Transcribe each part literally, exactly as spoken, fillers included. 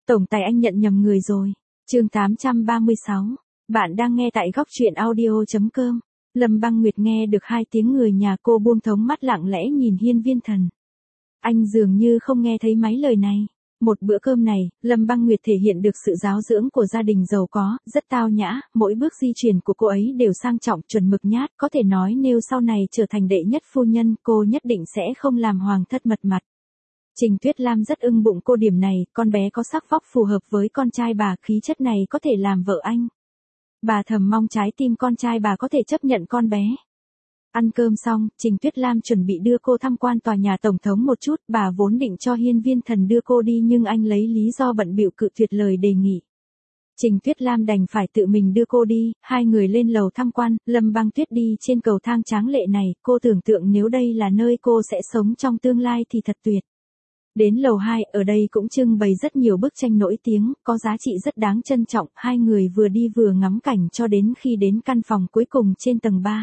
Tổng tài anh nhận nhầm người rồi. Chương tám trăm ba mươi sáu. Bạn đang nghe tại góc truyện audio chấm com. Lâm Băng Nguyệt nghe được hai tiếng người nhà cô buông thống mắt lặng lẽ nhìn Hiên Viên Thần. Anh dường như không nghe thấy mấy lời này. Một bữa cơm này, Lâm Băng Nguyệt thể hiện được sự giáo dưỡng của gia đình giàu có, rất tao nhã, mỗi bước di chuyển của cô ấy đều sang trọng, chuẩn mực nhát, có thể nói nếu sau này trở thành đệ nhất phu nhân, cô nhất định sẽ không làm hoàng thất mật mặt. Trình Tuyết Lam rất ưng bụng cô điểm này, con bé có sắc vóc phù hợp với con trai bà, khí chất này có thể làm vợ anh. Bà thầm mong trái tim con trai bà có thể chấp nhận con bé. Ăn cơm xong, Trình Tuyết Lam chuẩn bị đưa cô tham quan tòa nhà tổng thống một chút, bà vốn định cho Hiên Viên Thần đưa cô đi nhưng anh lấy lý do bận bịu cự tuyệt lời đề nghị. Trình Tuyết Lam đành phải tự mình đưa cô đi, hai người lên lầu tham quan, Lâm Băng Tuyết đi trên cầu thang tráng lệ này, cô tưởng tượng nếu đây là nơi cô sẽ sống trong tương lai thì thật tuyệt. Đến lầu hai, ở đây cũng trưng bày rất nhiều bức tranh nổi tiếng, có giá trị rất đáng trân trọng, hai người vừa đi vừa ngắm cảnh cho đến khi đến căn phòng cuối cùng trên tầng ba.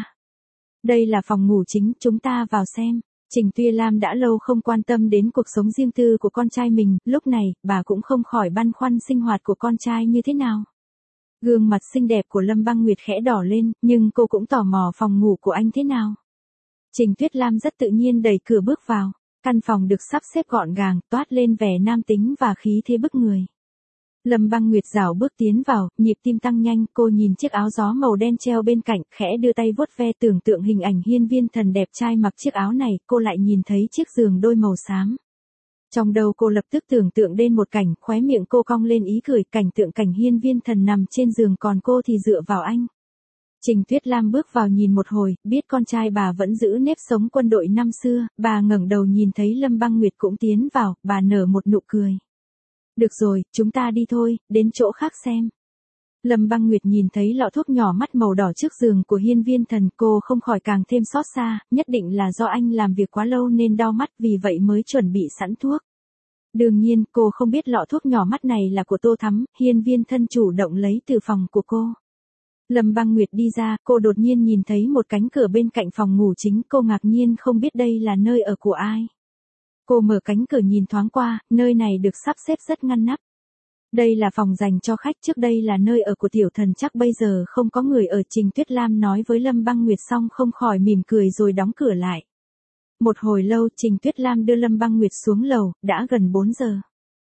Đây là phòng ngủ chính, chúng ta vào xem. Trình Tuyết Lam đã lâu không quan tâm đến cuộc sống riêng tư của con trai mình, lúc này, bà cũng không khỏi băn khoăn sinh hoạt của con trai như thế nào. Gương mặt xinh đẹp của Lâm Băng Nguyệt khẽ đỏ lên, nhưng cô cũng tò mò phòng ngủ của anh thế nào. Trình Tuyết Lam rất tự nhiên đẩy cửa bước vào. Căn phòng được sắp xếp gọn gàng, toát lên vẻ nam tính và khí thế bức người. Lâm Băng Nguyệt rảo bước tiến vào, nhịp tim tăng nhanh, cô nhìn chiếc áo gió màu đen treo bên cạnh, khẽ đưa tay vuốt ve tưởng tượng hình ảnh Hiên Viên Thần đẹp trai mặc chiếc áo này, cô lại nhìn thấy chiếc giường đôi màu xám. Trong đầu cô lập tức tưởng tượng đến một cảnh, khóe miệng cô cong lên ý cười, cảnh tượng cảnh Hiên Viên Thần nằm trên giường còn cô thì dựa vào anh. Trình Tuyết Lam bước vào nhìn một hồi, biết con trai bà vẫn giữ nếp sống quân đội năm xưa, bà ngẩng đầu nhìn thấy Lâm Băng Nguyệt cũng tiến vào, bà nở một nụ cười. Được rồi, chúng ta đi thôi, đến chỗ khác xem. Lâm Băng Nguyệt nhìn thấy lọ thuốc nhỏ mắt màu đỏ trước giường của Hiên Viên Thần, cô không khỏi càng thêm xót xa, nhất định là do anh làm việc quá lâu nên đau mắt, vì vậy mới chuẩn bị sẵn thuốc. Đương nhiên, cô không biết lọ thuốc nhỏ mắt này là của Tô Thắm, Hiên Viên Thần chủ động lấy từ phòng của cô. Lâm Băng Nguyệt đi ra, cô đột nhiên nhìn thấy một cánh cửa bên cạnh phòng ngủ chính, cô ngạc nhiên không biết đây là nơi ở của ai. Cô mở cánh cửa nhìn thoáng qua, nơi này được sắp xếp rất ngăn nắp. Đây là phòng dành cho khách, trước đây là nơi ở của tiểu thần, chắc bây giờ không có người ở. Trình Tuyết Lam nói với Lâm Băng Nguyệt xong không khỏi mỉm cười rồi đóng cửa lại. Một hồi lâu Trình Tuyết Lam đưa Lâm Băng Nguyệt xuống lầu, đã gần bốn giờ.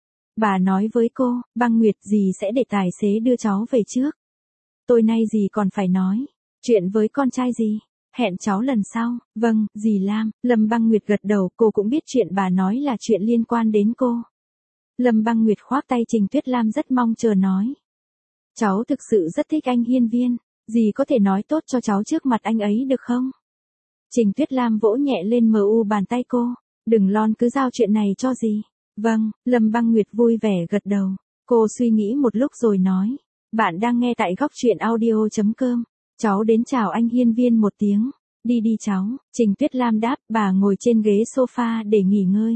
Bà nói với cô, Băng Nguyệt dì sẽ để tài xế đưa cháu về trước. Tôi nay dì còn phải nói chuyện với con trai dì. Hẹn cháu lần sau. Vâng, dì Lam. Lâm Băng Nguyệt gật đầu, cô cũng biết chuyện bà nói là chuyện liên quan đến cô. Lâm Băng Nguyệt khoác tay Trình Tuyết Lam rất mong chờ nói. Cháu thực sự rất thích anh Hiên Viên, dì có thể nói tốt cho cháu trước mặt anh ấy được không? Trình Tuyết Lam vỗ nhẹ lên mờ u bàn tay cô. Đừng lon, cứ giao chuyện này cho dì. Vâng, Lâm Băng Nguyệt vui vẻ gật đầu. Cô suy nghĩ một lúc rồi nói. Bạn đang nghe tại góc truyện audio chấm com. Cháu đến chào anh Hiên Viên một tiếng. Đi đi cháu. Trình Tuyết Lam đáp, bà ngồi trên ghế sofa để nghỉ ngơi.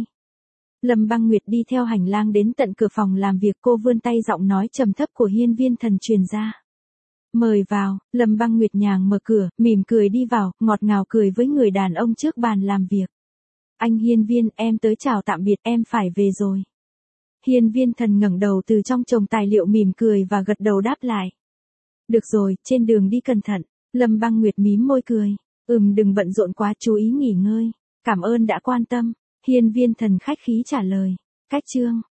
Lâm Băng Nguyệt đi theo hành lang đến tận cửa phòng làm việc, cô vươn tay, giọng nói trầm thấp của Hiên Viên Thần truyền ra. Mời vào. Lâm Băng Nguyệt nhàng mở cửa, mỉm cười đi vào, ngọt ngào cười với người đàn ông trước bàn làm việc. Anh Hiên Viên, em tới chào tạm biệt, em phải về rồi. Hiên Viên Thần ngẩng đầu từ trong chồng tài liệu, mỉm cười và gật đầu đáp lại. Được rồi, trên đường đi cẩn thận. Lâm Băng Nguyệt mím môi cười. Ừm, đừng bận rộn quá, chú ý nghỉ ngơi. Cảm ơn đã quan tâm. Hiên Viên Thần khách khí trả lời. Cách chương.